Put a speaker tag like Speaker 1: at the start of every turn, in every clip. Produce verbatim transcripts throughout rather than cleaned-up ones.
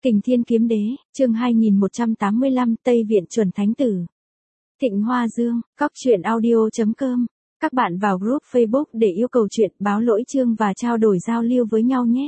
Speaker 1: Kình Thiên Kiếm Đế, chương hai nghìn một trăm tám mươi lăm, Tây Viện Chuẩn Thánh Tử. Thịnh Hoa Dương, cóc truyện audio chấm com. Các bạn vào group Facebook để yêu cầu chuyện, báo lỗi chương và trao đổi giao lưu với nhau nhé.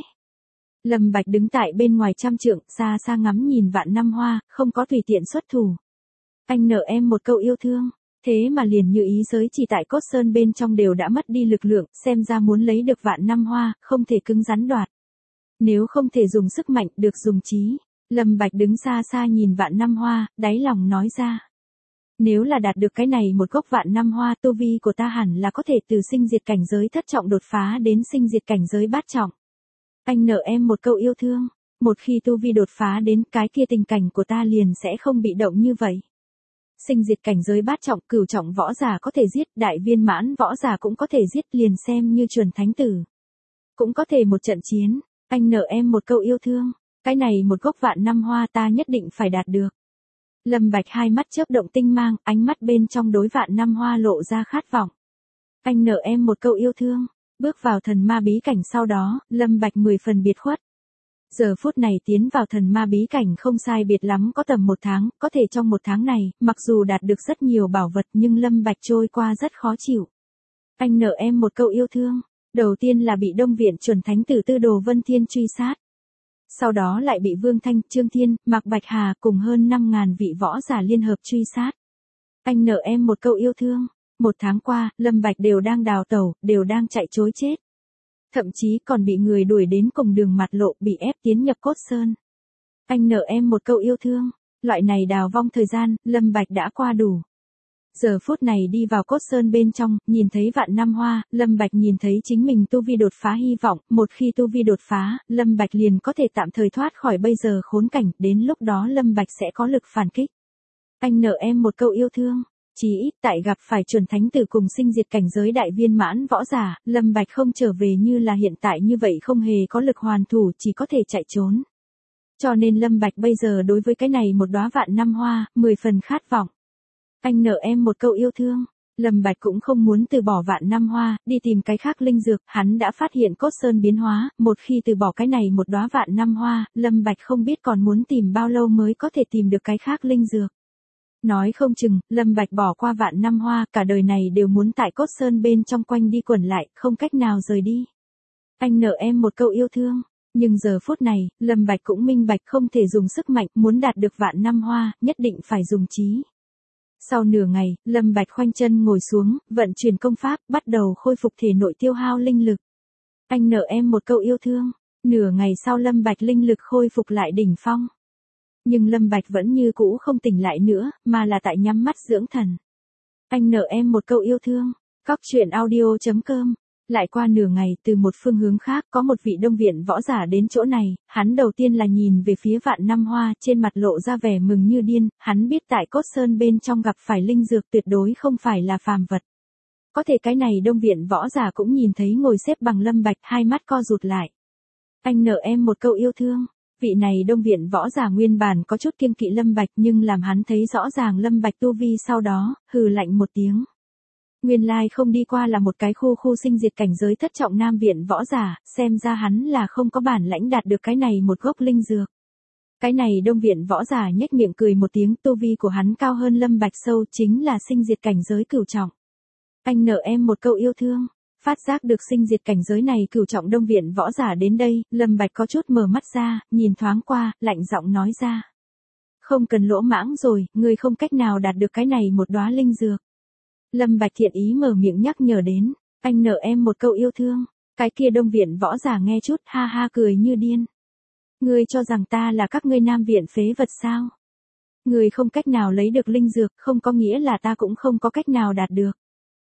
Speaker 1: Lâm Bạch đứng tại bên ngoài trăm trượng, xa xa ngắm nhìn vạn năm hoa, không có tùy tiện xuất thủ. Anh nợ em một câu yêu thương, thế mà liền như ý giới chỉ tại cốt sơn bên trong đều đã mất đi lực lượng, xem ra muốn lấy được vạn năm hoa, không thể cứng rắn đoạt. Nếu không thể dùng sức mạnh, được dùng trí. Lâm Bạch đứng xa xa nhìn vạn năm hoa, đáy lòng nói ra. Nếu là đạt được cái này một gốc vạn năm hoa, tu vi của ta hẳn là có thể từ sinh diệt cảnh giới thất trọng đột phá đến sinh diệt cảnh giới bát trọng. Anh nợ em một câu yêu thương, một khi tu vi đột phá đến cái kia tình cảnh của ta liền sẽ không bị động như vậy. Sinh diệt cảnh giới bát trọng, cửu trọng võ giả có thể giết, đại viên mãn võ giả cũng có thể giết, liền xem như chuẩn thánh tử. Cũng có thể một trận chiến. Anh nợ em một câu yêu thương, cái này một gốc vạn năm hoa ta nhất định phải đạt được. Lâm Bạch hai mắt chớp động tinh mang, ánh mắt bên trong đối vạn năm hoa lộ ra khát vọng. Anh nợ em một câu yêu thương, bước vào thần ma bí cảnh sau đó, Lâm Bạch mười phần biệt khuất. Giờ phút này tiến vào thần ma bí cảnh không sai biệt lắm có tầm một tháng, có thể trong một tháng này, mặc dù đạt được rất nhiều bảo vật nhưng Lâm Bạch trôi qua rất khó chịu. Anh nợ em một câu yêu thương. Đầu tiên là bị Đông Viện Chuẩn Thánh Tử Tư Đồ Vân Thiên truy sát. Sau đó lại bị Vương Thanh, Trương Thiên, Mạc Bạch Hà cùng hơn năm ngàn vị võ giả liên hợp truy sát. Anh nợ em một câu yêu thương. Một tháng qua, Lâm Bạch đều đang đào tẩu, đều đang chạy trối chết. Thậm chí còn bị người đuổi đến cùng đường mặt lộ, bị ép tiến nhập cốt sơn. Anh nợ em một câu yêu thương. Loại này đào vong thời gian, Lâm Bạch đã qua đủ. Giờ phút này đi vào cốt sơn bên trong, nhìn thấy vạn năm hoa, Lâm Bạch nhìn thấy chính mình tu vi đột phá hy vọng, một khi tu vi đột phá, Lâm Bạch liền có thể tạm thời thoát khỏi bây giờ khốn cảnh, đến lúc đó Lâm Bạch sẽ có lực phản kích. Anh nợ em một câu yêu thương, chí ít tại gặp phải chuẩn thánh tử cùng sinh diệt cảnh giới đại viên mãn võ giả, Lâm Bạch không trở về như là hiện tại như vậy không hề có lực hoàn thủ, chỉ có thể chạy trốn. Cho nên Lâm Bạch bây giờ đối với cái này một đóa vạn năm hoa, mười phần khát vọng. Anh nợ em một câu yêu thương. Lâm Bạch cũng không muốn từ bỏ vạn năm hoa, đi tìm cái khác linh dược, hắn đã phát hiện cốt sơn biến hóa, một khi từ bỏ cái này một đóa vạn năm hoa, Lâm Bạch không biết còn muốn tìm bao lâu mới có thể tìm được cái khác linh dược. Nói không chừng, Lâm Bạch bỏ qua vạn năm hoa, cả đời này đều muốn tại cốt sơn bên trong quanh đi quẩn lại, không cách nào rời đi. Anh nợ em một câu yêu thương. Nhưng giờ phút này, Lâm Bạch cũng minh bạch không thể dùng sức mạnh, muốn đạt được vạn năm hoa, nhất định phải dùng trí. Sau nửa ngày, Lâm Bạch khoanh chân ngồi xuống, vận chuyển công pháp, bắt đầu khôi phục thể nội tiêu hao linh lực. Anh nợ em một câu yêu thương. Nửa ngày sau Lâm Bạch linh lực khôi phục lại đỉnh phong. Nhưng Lâm Bạch vẫn như cũ không tỉnh lại nữa, mà là tại nhắm mắt dưỡng thần. Anh nợ em một câu yêu thương. Cóc truyện audio chấm com. Lại qua nửa ngày, từ một phương hướng khác có một vị Đông Viện võ giả đến chỗ này, hắn đầu tiên là nhìn về phía vạn năm hoa, trên mặt lộ ra vẻ mừng như điên, hắn biết tại cốt sơn bên trong gặp phải linh dược tuyệt đối không phải là phàm vật. Có thể cái này Đông Viện võ giả cũng nhìn thấy ngồi xếp bằng Lâm Bạch, hai mắt co rụt lại. Anh nợ em một câu yêu thương. Vị này Đông Viện võ giả nguyên bản có chút kiêng kỵ Lâm Bạch nhưng làm hắn thấy rõ ràng Lâm Bạch tu vi sau đó, hừ lạnh một tiếng. Nguyên lai không đi qua là một cái khu khu sinh diệt cảnh giới thất trọng nam viện võ giả, xem ra hắn là không có bản lãnh đạt được cái này một gốc linh dược. Cái này Đông Viện võ giả nhếch miệng cười một tiếng, tu vi của hắn cao hơn Lâm Bạch sâu, chính là sinh diệt cảnh giới cửu trọng. Anh nợ em một câu yêu thương. Phát giác được sinh diệt cảnh giới này cửu trọng Đông Viện võ giả đến đây, Lâm Bạch có chút mở mắt ra, nhìn thoáng qua, lạnh giọng nói ra. Không cần lỗ mãng rồi, ngươi không cách nào đạt được cái này một đóa linh dược. Lâm Bạch thiện ý mở miệng nhắc nhở đến, anh nợ em một câu yêu thương. Cái kia Đông Viện võ giả nghe chút ha ha cười như điên. Ngươi cho rằng ta là các ngươi Nam Viện phế vật sao? Ngươi không cách nào lấy được linh dược, không có nghĩa là ta cũng không có cách nào đạt được.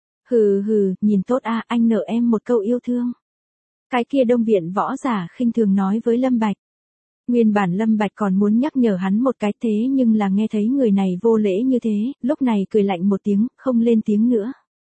Speaker 1: Hừ hừ, nhìn tốt a, à, anh nợ em một câu yêu thương. Cái kia Đông Viện võ giả khinh thường nói với Lâm Bạch. Nguyên bản Lâm Bạch còn muốn nhắc nhở hắn một cái thế nhưng là nghe thấy người này vô lễ như thế, lúc này cười lạnh một tiếng, không lên tiếng nữa.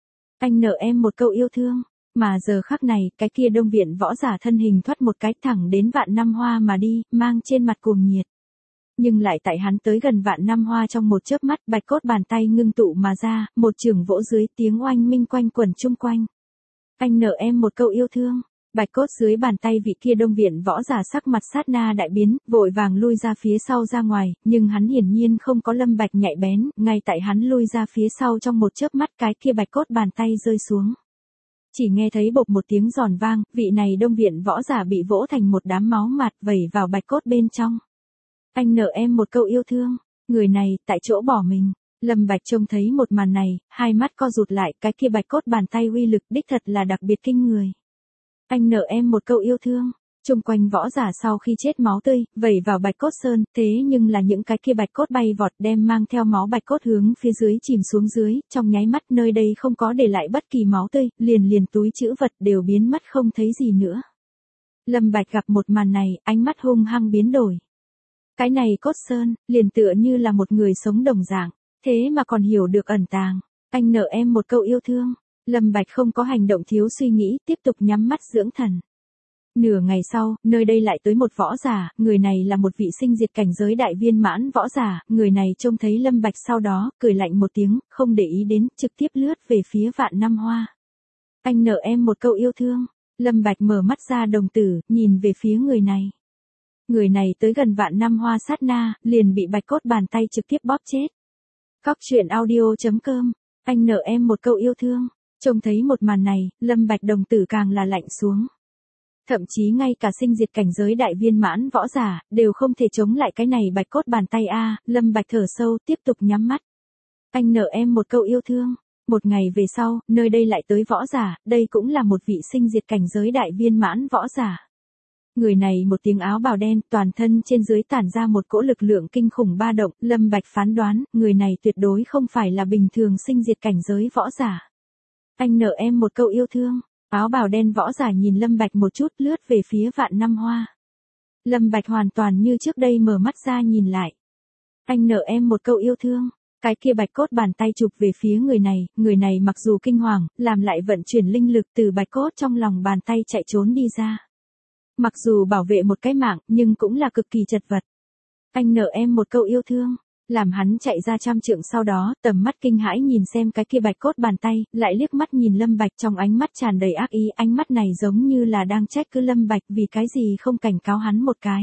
Speaker 1: Anh nợ em một câu yêu thương, mà giờ khắc này, cái kia Đông Viện võ giả thân hình thoát một cái thẳng đến vạn năm hoa mà đi, mang trên mặt cuồng nhiệt. Nhưng lại tại hắn tới gần vạn năm hoa trong một chớp mắt, bạch cốt bàn tay ngưng tụ mà ra, một chưởng vỗ dưới, tiếng oanh minh quanh quẩn chung quanh. Anh nợ em một câu yêu thương. Bạch cốt dưới bàn tay vị kia Đông Viện võ giả sắc mặt sát na đại biến, vội vàng lui ra phía sau ra ngoài, nhưng hắn hiển nhiên không có Lâm Bạch nhạy bén, ngay tại hắn lui ra phía sau trong một chớp mắt cái kia bạch cốt bàn tay rơi xuống. Chỉ nghe thấy bộc một tiếng giòn vang, vị này Đông Viện võ giả bị vỗ thành một đám máu mặt vẩy vào bạch cốt bên trong. Anh nợ em một câu yêu thương, người này tại chỗ bỏ mình. Lâm Bạch trông thấy một màn này, hai mắt co rụt lại, cái kia bạch cốt bàn tay uy lực đích thật là đặc biệt kinh người. Anh nợ em một câu yêu thương. Chung quanh võ giả sau khi chết máu tươi, vẩy vào bạch cốt sơn, thế nhưng là những cái kia bạch cốt bay vọt đem mang theo máu bạch cốt hướng phía dưới chìm xuống dưới, trong nháy mắt nơi đây không có để lại bất kỳ máu tươi, liền liền túi trữ vật đều biến mất không thấy gì nữa. Lâm Bạch gặp một màn này, ánh mắt hung hăng biến đổi. Cái này cốt sơn, liền tựa như là một người sống đồng dạng, thế mà còn hiểu được ẩn tàng. Anh nợ em một câu yêu thương. Lâm Bạch không có hành động thiếu suy nghĩ, tiếp tục nhắm mắt dưỡng thần. Nửa ngày sau, nơi đây lại tới một võ giả, người này là một vị sinh diệt cảnh giới đại viên mãn võ giả, người này trông thấy Lâm Bạch sau đó, cười lạnh một tiếng, không để ý đến, trực tiếp lướt về phía Vạn Năm Hoa. Anh nợ em một câu yêu thương. Lâm Bạch mở mắt ra đồng tử, nhìn về phía người này. Người này tới gần Vạn Năm Hoa sát na, liền bị bạch cốt bàn tay trực tiếp bóp chết. Cóc truyện audio chấm com, anh nợ em một câu yêu thương. Trông thấy một màn này, Lâm Bạch đồng tử càng là lạnh xuống. Thậm chí ngay cả sinh diệt cảnh giới đại viên mãn võ giả, đều không thể chống lại cái này bạch cốt bàn tay a. Lâm Bạch thở sâu, tiếp tục nhắm mắt. Anh nợ em một câu yêu thương. Một ngày về sau, nơi đây lại tới võ giả, đây cũng là một vị sinh diệt cảnh giới đại viên mãn võ giả. Người này một tiếng áo bào đen, toàn thân trên dưới tản ra một cỗ lực lượng kinh khủng ba động, Lâm Bạch phán đoán, người này tuyệt đối không phải là bình thường sinh diệt cảnh giới võ giả. Anh nợ em một câu yêu thương. Áo bào đen võ giả nhìn Lâm Bạch một chút, lướt về phía Vạn Năm Hoa. Lâm Bạch hoàn toàn như trước đây mở mắt ra nhìn lại. Anh nợ em một câu yêu thương. Cái kia bạch cốt bàn tay chụp về phía người này, người này mặc dù kinh hoàng, làm lại vận chuyển linh lực từ bạch cốt trong lòng bàn tay chạy trốn đi ra. Mặc dù bảo vệ một cái mạng, nhưng cũng là cực kỳ chật vật. Anh nợ em một câu yêu thương. Làm hắn chạy ra trăm trượng sau đó, tầm mắt kinh hãi nhìn xem cái kia bạch cốt bàn tay, lại liếc mắt nhìn Lâm Bạch trong ánh mắt tràn đầy ác ý, ánh mắt này giống như là đang trách cứ Lâm Bạch vì cái gì không cảnh cáo hắn một cái.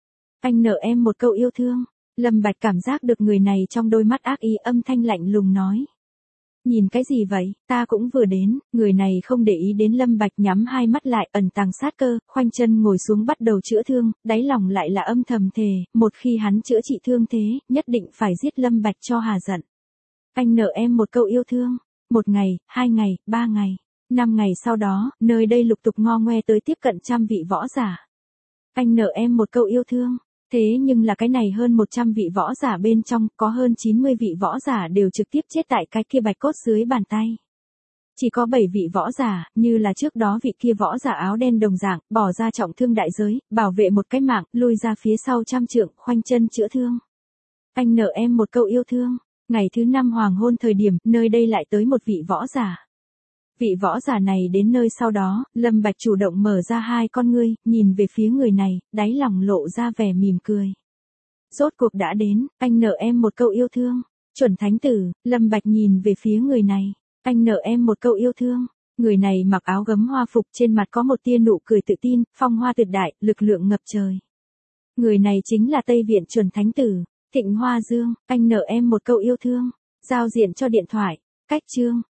Speaker 1: Anh nợ em một câu yêu thương. Lâm Bạch cảm giác được người này trong đôi mắt ác ý, âm thanh lạnh lùng nói. Nhìn cái gì vậy, ta cũng vừa đến. Người này không để ý đến Lâm Bạch, nhắm hai mắt lại, ẩn tàng sát cơ, khoanh chân ngồi xuống bắt đầu chữa thương, đáy lòng lại là âm thầm thề, một khi hắn chữa trị thương thế, nhất định phải giết Lâm Bạch cho hà giận. Anh nợ em một câu yêu thương. Một ngày, hai ngày, ba ngày, năm ngày sau đó, nơi đây lục tục ngo ngoe tới tiếp cận trăm vị võ giả. Anh nợ em một câu yêu thương. Thế nhưng là cái này hơn một trăm vị võ giả bên trong, có hơn chín mươi vị võ giả đều trực tiếp chết tại cái kia bạch cốt dưới bàn tay. Chỉ có bảy vị võ giả, như là trước đó vị kia võ giả áo đen đồng dạng, bỏ ra trọng thương đại giới, bảo vệ một cái mạng, lui ra phía sau trăm trượng, khoanh chân chữa thương. Anh nợ em một câu yêu thương. Ngày thứ năm hoàng hôn thời điểm, nơi đây lại tới một vị võ giả. Vị võ giả này đến nơi sau đó, Lâm Bạch chủ động mở ra hai con ngươi, nhìn về phía người này, đáy lòng lộ ra vẻ mỉm cười. Rốt cuộc đã đến, anh nợ em một câu yêu thương. Chuẩn thánh tử. Lâm Bạch nhìn về phía người này. Anh nợ em một câu yêu thương. Người này mặc áo gấm hoa phục, trên mặt có một tia nụ cười tự tin, phong hoa tuyệt đại, lực lượng ngập trời. Người này chính là Tây Viện chuẩn thánh tử, Thịnh Hoa Dương. Anh nợ em một câu yêu thương. Giao diện cho điện thoại. Cách chương.